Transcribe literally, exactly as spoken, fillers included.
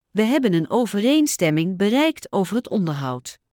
We hebben een overeenstemming bereikt over het onderhoud.